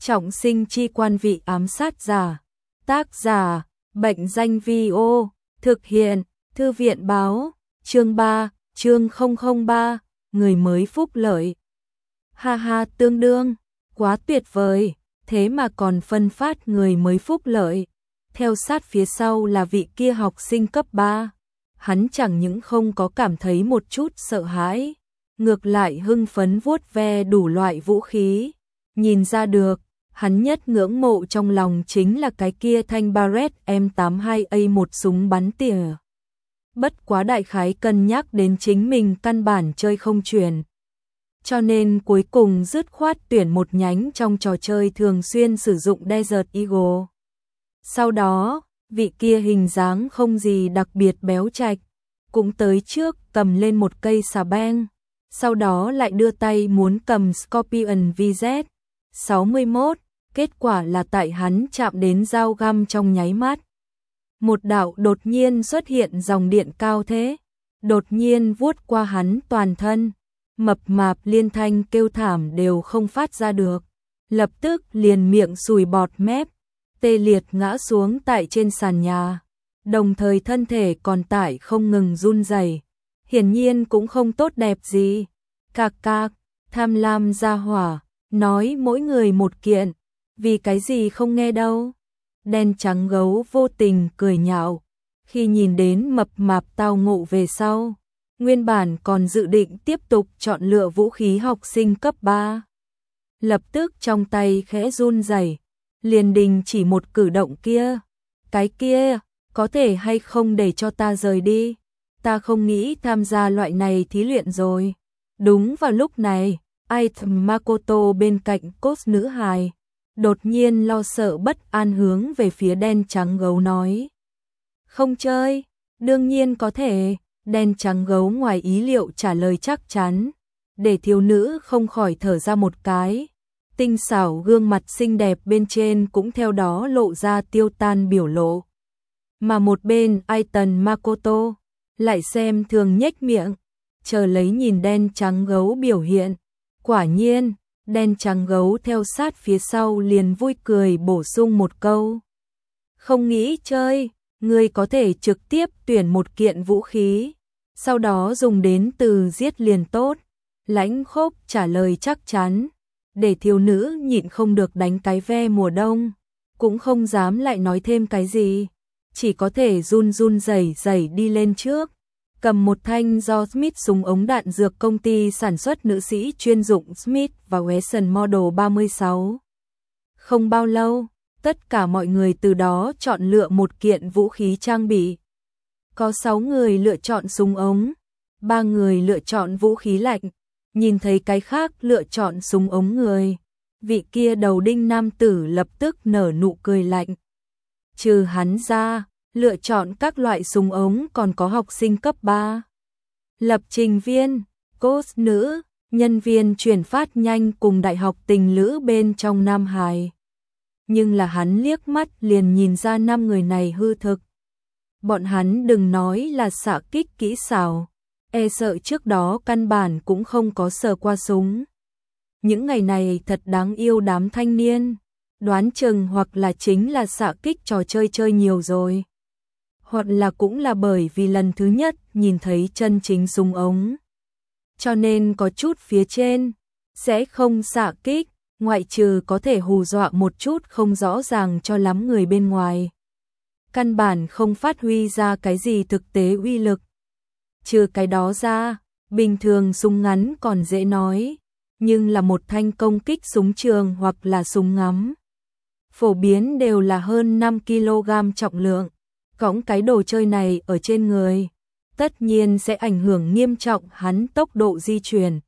Trọng sinh chi quan vị ám sát giả. Tác giả, Bệnh danh Vi-ô. Thực hiện, Thư viện báo. Chương 3, chương 003, người mới phúc lợi. Ha ha, tương đương, quá tuyệt vời, thế mà còn phân phát người mới phúc lợi. Theo sát phía sau là vị kia học sinh cấp 3. Hắn chẳng những không có cảm thấy một chút sợ hãi, ngược lại hưng phấn vuốt ve đủ loại vũ khí. Nhìn ra được, hắn nhất ngưỡng mộ trong lòng chính là cái kia thanh Barrett M82A1 súng bắn tỉa. Bất quá đại khái cân nhắc đến chính mình căn bản chơi không chuyển, cho nên cuối cùng dứt khoát tuyển một nhánh trong trò chơi thường xuyên sử dụng Desert Eagle. Sau đó, vị kia hình dáng không gì đặc biệt béo trạch, cũng tới trước cầm lên một cây xà beng, sau đó lại đưa tay muốn cầm Scorpion VZ-61, kết quả là tại hắn chạm đến dao găm trong nháy mắt. Một đạo đột nhiên xuất hiện dòng điện cao thế, đột nhiên vuốt qua hắn toàn thân, mập mạp liên thanh kêu thảm đều không phát ra được, lập tức liền miệng sùi bọt mép, tê liệt ngã xuống tại trên sàn nhà, đồng thời thân thể còn tải không ngừng run rẩy, hiển nhiên cũng không tốt đẹp gì. Cạc cạc, tham lam gia hỏa, nói mỗi người một kiện, vì cái gì không nghe đâu. Đen trắng gấu vô tình cười nhạo, khi nhìn đến mập mạp tao ngộ về sau, nguyên bản còn dự định tiếp tục chọn lựa vũ khí học sinh cấp 3. Lập tức trong tay khẽ run rẩy, liền đình chỉ một cử động kia. Cái kia, có thể hay không để cho ta rời đi? Ta không nghĩ tham gia loại này thí luyện rồi. Đúng vào lúc này, Item Makoto bên cạnh cốt nữ hài đột nhiên lo sợ bất an hướng về phía đen trắng gấu nói. Không chơi, đương nhiên có thể. Đen trắng gấu ngoài ý liệu trả lời chắc chắn, để thiếu nữ không khỏi thở ra một cái. Tinh xảo gương mặt xinh đẹp bên trên cũng theo đó lộ ra tiêu tan biểu lộ. Mà một bên Item Makoto lại xem thường nhếch miệng, chờ lấy nhìn đen trắng gấu biểu hiện. Quả nhiên, đen trắng gấu theo sát phía sau liền vui cười bổ sung một câu. Không nghĩ chơi, ngươi có thể trực tiếp tuyển một kiện vũ khí, sau đó dùng đến từ giết liền tốt. Lãnh Khốc trả lời chắc chắn, để thiếu nữ nhịn không được đánh cái ve mùa đông, cũng không dám lại nói thêm cái gì, chỉ có thể run run rẩy rẩy đi lên trước, cầm một thanh do Smith súng ống đạn dược công ty sản xuất nữ sĩ chuyên dụng Smith và Wesson Model 36. Không bao lâu, tất cả mọi người từ đó chọn lựa một kiện vũ khí trang bị. Có 6 người lựa chọn súng ống, 3 người lựa chọn vũ khí lạnh, nhìn thấy cái khác lựa chọn súng ống người. Vị kia đầu đinh nam tử lập tức nở nụ cười lạnh. Trừ hắn ra, lựa chọn các loại súng ống còn có học sinh cấp 3. Lập trình viên, cốt nữ, nhân viên chuyển phát nhanh cùng đại học tình lữ bên trong Nam Hải. Nhưng là hắn liếc mắt liền nhìn ra 5 người này hư thực. Bọn hắn đừng nói là xạ kích kỹ xảo, e sợ trước đó căn bản cũng không có sờ qua súng. Những ngày này thật đáng yêu đám thanh niên, đoán chừng hoặc là chính là xạ kích trò chơi chơi nhiều rồi, hoặc là cũng là bởi vì lần thứ nhất nhìn thấy chân chính súng ống, cho nên có chút phía trên sẽ không xạ kích, ngoại trừ có thể hù dọa một chút không rõ ràng cho lắm người bên ngoài, căn bản không phát huy ra cái gì thực tế uy lực. Trừ cái đó ra, bình thường súng ngắn còn dễ nói, nhưng là một thanh công kích súng trường hoặc là súng ngắm, phổ biến đều là hơn 5 kg trọng lượng. Cõng cái đồ chơi này ở trên người, tất nhiên sẽ ảnh hưởng nghiêm trọng hắn tốc độ di chuyển.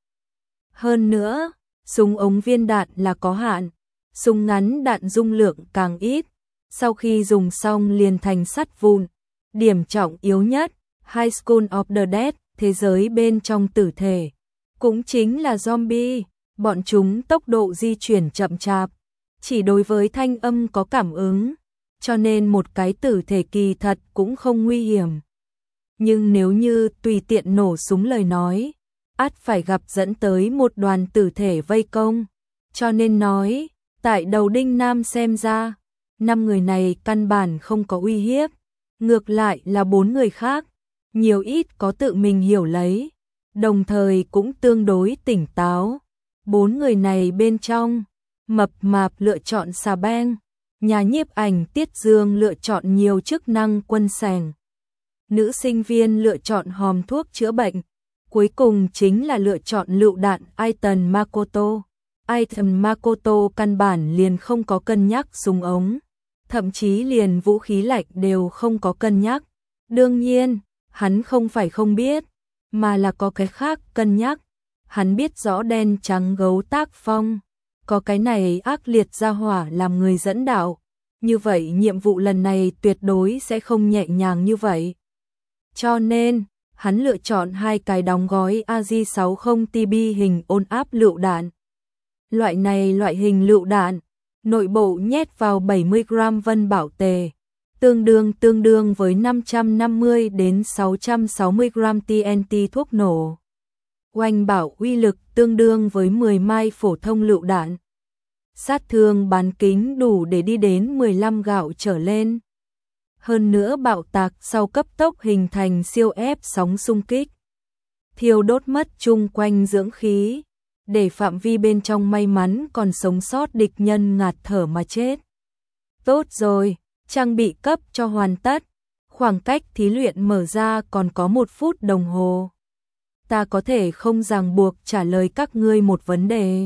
Hơn nữa, súng ống viên đạn là có hạn, súng ngắn đạn dung lượng càng ít, sau khi dùng xong liền thành sắt vụn. Điểm trọng yếu nhất, High School of the Dead, thế giới bên trong tử thể, cũng chính là zombie, bọn chúng tốc độ di chuyển chậm chạp, chỉ đối với thanh âm có cảm ứng, cho nên một cái tử thể kỳ thật cũng không nguy hiểm. Nhưng nếu như tùy tiện nổ súng lời nói, ắt phải gặp dẫn tới một đoàn tử thể vây công, cho nên nói, Tại đầu Đinh Nam xem ra, 5 người này căn bản không có uy hiếp, ngược lại là 4 người khác, nhiều ít có tự mình hiểu lấy, đồng thời cũng tương đối tỉnh táo. 4 người này bên trong, Mập Mạp lựa chọn xà beng, nhà nhiếp ảnh Tiết Dương lựa chọn nhiều chức năng quân sành, nữ sinh viên lựa chọn hòm thuốc chữa bệnh, cuối cùng chính là lựa chọn lựu đạn Aiton Makoto. Aiton Makoto căn bản liền không có cân nhắc súng ống, thậm chí liền vũ khí lạnh đều không có cân nhắc. Đương nhiên, hắn không phải không biết, mà là có cái khác cân nhắc. Hắn biết rõ đen trắng gấu tác phong, có cái này ác liệt gia hỏa làm người dẫn đạo, như vậy nhiệm vụ lần này tuyệt đối sẽ không nhẹ nhàng như vậy. Cho nên, hắn lựa chọn 2 cái đóng gói AJ-60 TB hình ôn áp lựu đạn. Loại hình lựu đạn, nội bộ nhét vào 70 gram vân bảo tề, tương đương với 550 đến 660 gram TNT thuốc nổ. Oanh bảo uy lực tương đương với 10 mai phổ thông lựu đạn. Sát thương bán kính đủ để đi đến 15 gạo trở lên. Hơn nữa bạo tạc sau cấp tốc hình thành siêu ép sóng xung kích, thiêu đốt mất chung quanh dưỡng khí, để phạm vi bên trong may mắn còn sống sót địch nhân ngạt thở mà chết. Tốt rồi, trang bị cấp cho hoàn tất, khoảng cách thí luyện mở ra còn có 1 phút đồng hồ. Ta có thể không ràng buộc trả lời các ngươi một vấn đề.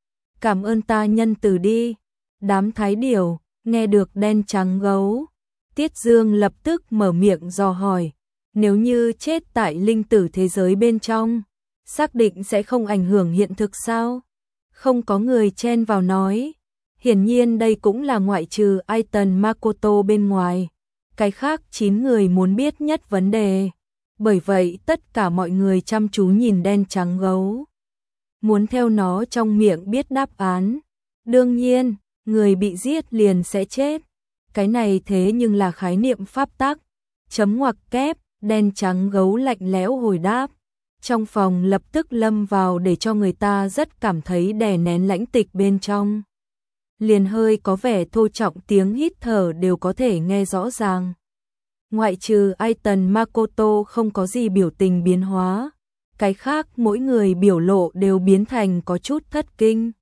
Cảm ơn ta nhân từ đi. Đám thái điểu, nghe được đen trắng gấu. Tiết Dương lập tức mở miệng dò hỏi, nếu như chết tại linh tử thế giới bên trong, xác định sẽ không ảnh hưởng hiện thực sao? Không có người chen vào nói. Hiển nhiên đây cũng là ngoại trừ Aiton Makoto bên ngoài. Cái khác 9 người muốn biết nhất vấn đề. Bởi vậy tất cả mọi người chăm chú nhìn đen trắng gấu, muốn theo nó trong miệng biết đáp án. Đương nhiên, người bị giết liền sẽ chết. Cái này thế nhưng là khái niệm pháp tắc. Chấm ngoặc kép, đen trắng gấu lạnh lẽo hồi đáp. Trong phòng lập tức lâm vào để cho người ta rất cảm thấy đè nén lãnh tịch bên trong. Liền hơi có vẻ thô trọng tiếng hít thở đều có thể nghe rõ ràng. Ngoại trừ Aiton Makoto không có gì biểu tình biến hóa, cái khác mỗi người biểu lộ đều biến thành có chút thất kinh.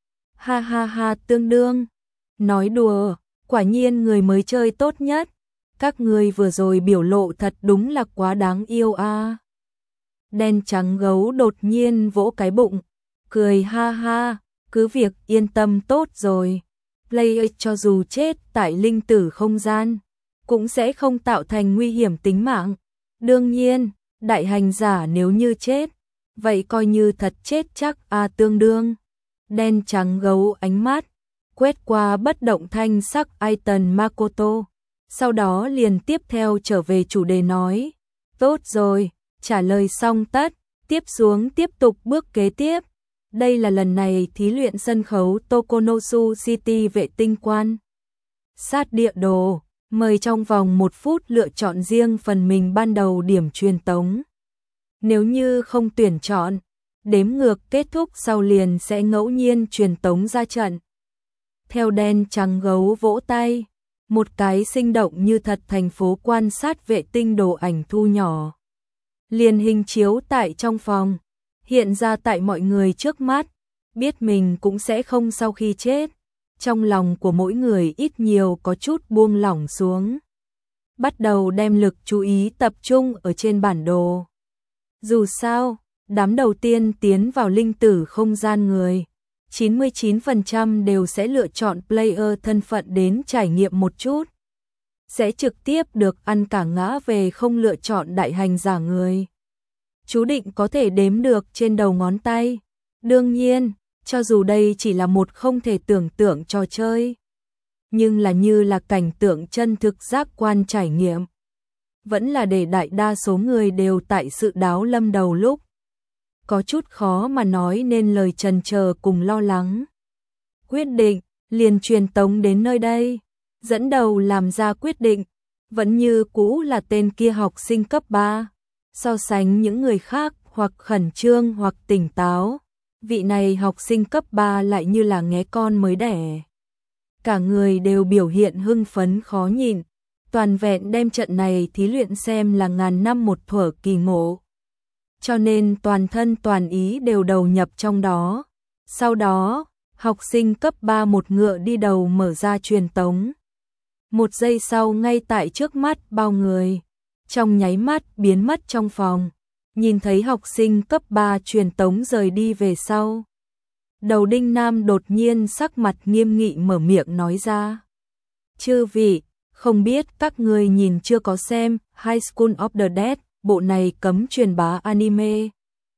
Ha ha ha, tương đương. Nói đùa, quả nhiên người mới chơi tốt nhất. Các người vừa rồi biểu lộ thật đúng là quá đáng yêu a. Đen trắng gấu đột nhiên vỗ cái bụng, cười ha ha, cứ việc yên tâm tốt rồi. Player cho dù chết tại linh tử không gian, cũng sẽ không tạo thành nguy hiểm tính mạng. Đương nhiên, đại hành giả nếu như chết, vậy coi như thật chết chắc a. Tương đương. Đen trắng gấu ánh mắt quét qua bất động thanh sắc Aiton Makoto, sau đó liền tiếp theo trở về chủ đề nói, tốt rồi, trả lời xong tất, tiếp xuống tiếp tục bước kế tiếp. Đây là lần này thí luyện sân khấu Tokonosu City vệ tinh quan sát địa đồ, mời trong vòng 1 phút lựa chọn riêng phần mình ban đầu điểm truyền tống. Nếu như không tuyển chọn, đếm ngược kết thúc sau liền sẽ ngẫu nhiên truyền tống ra trận. Theo đen trắng gấu vỗ tay, một cái sinh động như thật thành phố quan sát vệ tinh đồ ảnh thu nhỏ liền hình chiếu tại trong phòng, hiện ra tại mọi người trước mắt. Biết mình cũng sẽ không sau khi chết, trong lòng của mỗi người ít nhiều có chút buông lỏng xuống, bắt đầu đem lực chú ý tập trung ở trên bản đồ. Dù sao, đám đầu tiên tiến vào linh tử không gian người, 99% đều sẽ lựa chọn player thân phận đến trải nghiệm một chút, sẽ trực tiếp được ăn cả ngã về không lựa chọn đại hành giả người. Chú định có thể đếm được trên đầu ngón tay. Đương nhiên, cho dù đây chỉ là một không thể tưởng tượng trò chơi, nhưng là như là cảnh tượng chân thực giác quan trải nghiệm, vẫn là để đại đa số người đều tại sự đáo lâm đầu lúc. Có chút khó mà nói nên lời chần chờ cùng lo lắng. Quyết định, liền truyền tống đến nơi đây. Dẫn đầu làm ra quyết định, vẫn như cũ là tên kia học sinh cấp 3. So sánh những người khác hoặc khẩn trương hoặc tỉnh táo, vị này học sinh cấp 3 lại như là nghé con mới đẻ. cả người đều biểu hiện hưng phấn khó nhịn, toàn vẹn đem trận này thí luyện xem là ngàn năm một thuở kỳ ngộ. Cho nên toàn thân toàn ý đều đầu nhập trong đó. Sau đó, học sinh cấp 3 một ngựa đi đầu mở ra truyền tống. Một giây sau ngay tại trước mắt bao người, trong nháy mắt biến mất trong phòng, nhìn thấy học sinh cấp 3 truyền tống rời đi về sau. Đầu Đinh Nam đột nhiên sắc mặt nghiêm nghị mở miệng nói ra. Chư vị, không biết các người nhìn chưa có xem High School of the Dead, bộ này cấm truyền bá anime.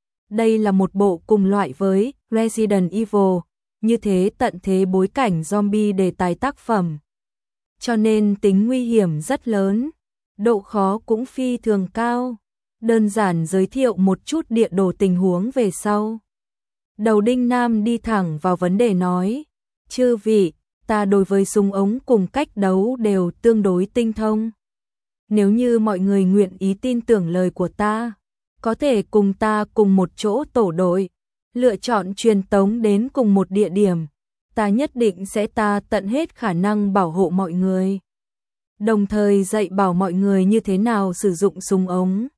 Đây là một bộ cùng loại với Resident Evil, như thế tận thế bối cảnh zombie đề tài tác phẩm. Cho nên tính nguy hiểm rất lớn, độ khó cũng phi thường cao. Đơn giản giới thiệu một chút địa đồ tình huống về sau. Đầu Đinh Nam đi thẳng vào vấn đề nói, chư vị, ta đối với súng ống cùng cách đấu đều tương đối tinh thông. Nếu như mọi người nguyện ý tin tưởng lời của ta, có thể cùng ta cùng một chỗ tổ đội, lựa chọn truyền tống đến cùng một địa điểm, ta nhất định sẽ tận hết khả năng bảo hộ mọi người. Đồng thời dạy bảo mọi người như thế nào sử dụng súng ống.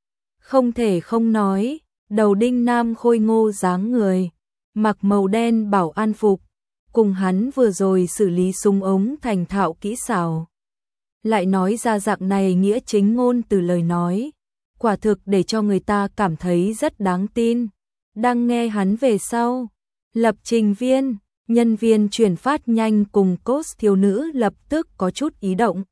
Không thể không nói, đầu Đinh Nam khôi ngô dáng người, mặc màu đen bảo an phục, cùng hắn vừa rồi xử lý súng ống thành thạo kỹ xảo. Lại nói ra dạng này nghĩa chính ngôn từ lời nói, quả thực để cho người ta cảm thấy rất đáng tin. Đang nghe hắn về sau, lập trình viên, nhân viên chuyển phát nhanh cùng cos thiếu nữ lập tức có chút ý động.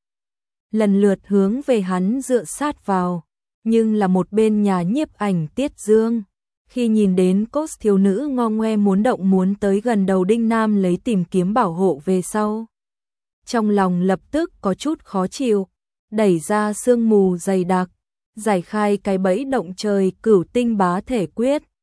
Lần lượt hướng về hắn dựa sát vào, nhưng là một bên nhà nhiếp ảnh Tiết Dương. Khi nhìn đến cos thiếu nữ ngo ngoe muốn động muốn tới gần đầu Đinh Nam lấy tìm kiếm bảo hộ về sau. Trong lòng lập tức có chút khó chịu, đẩy ra sương mù dày đặc, giải khai cái bẫy động trời cửu tinh bá thể quyết,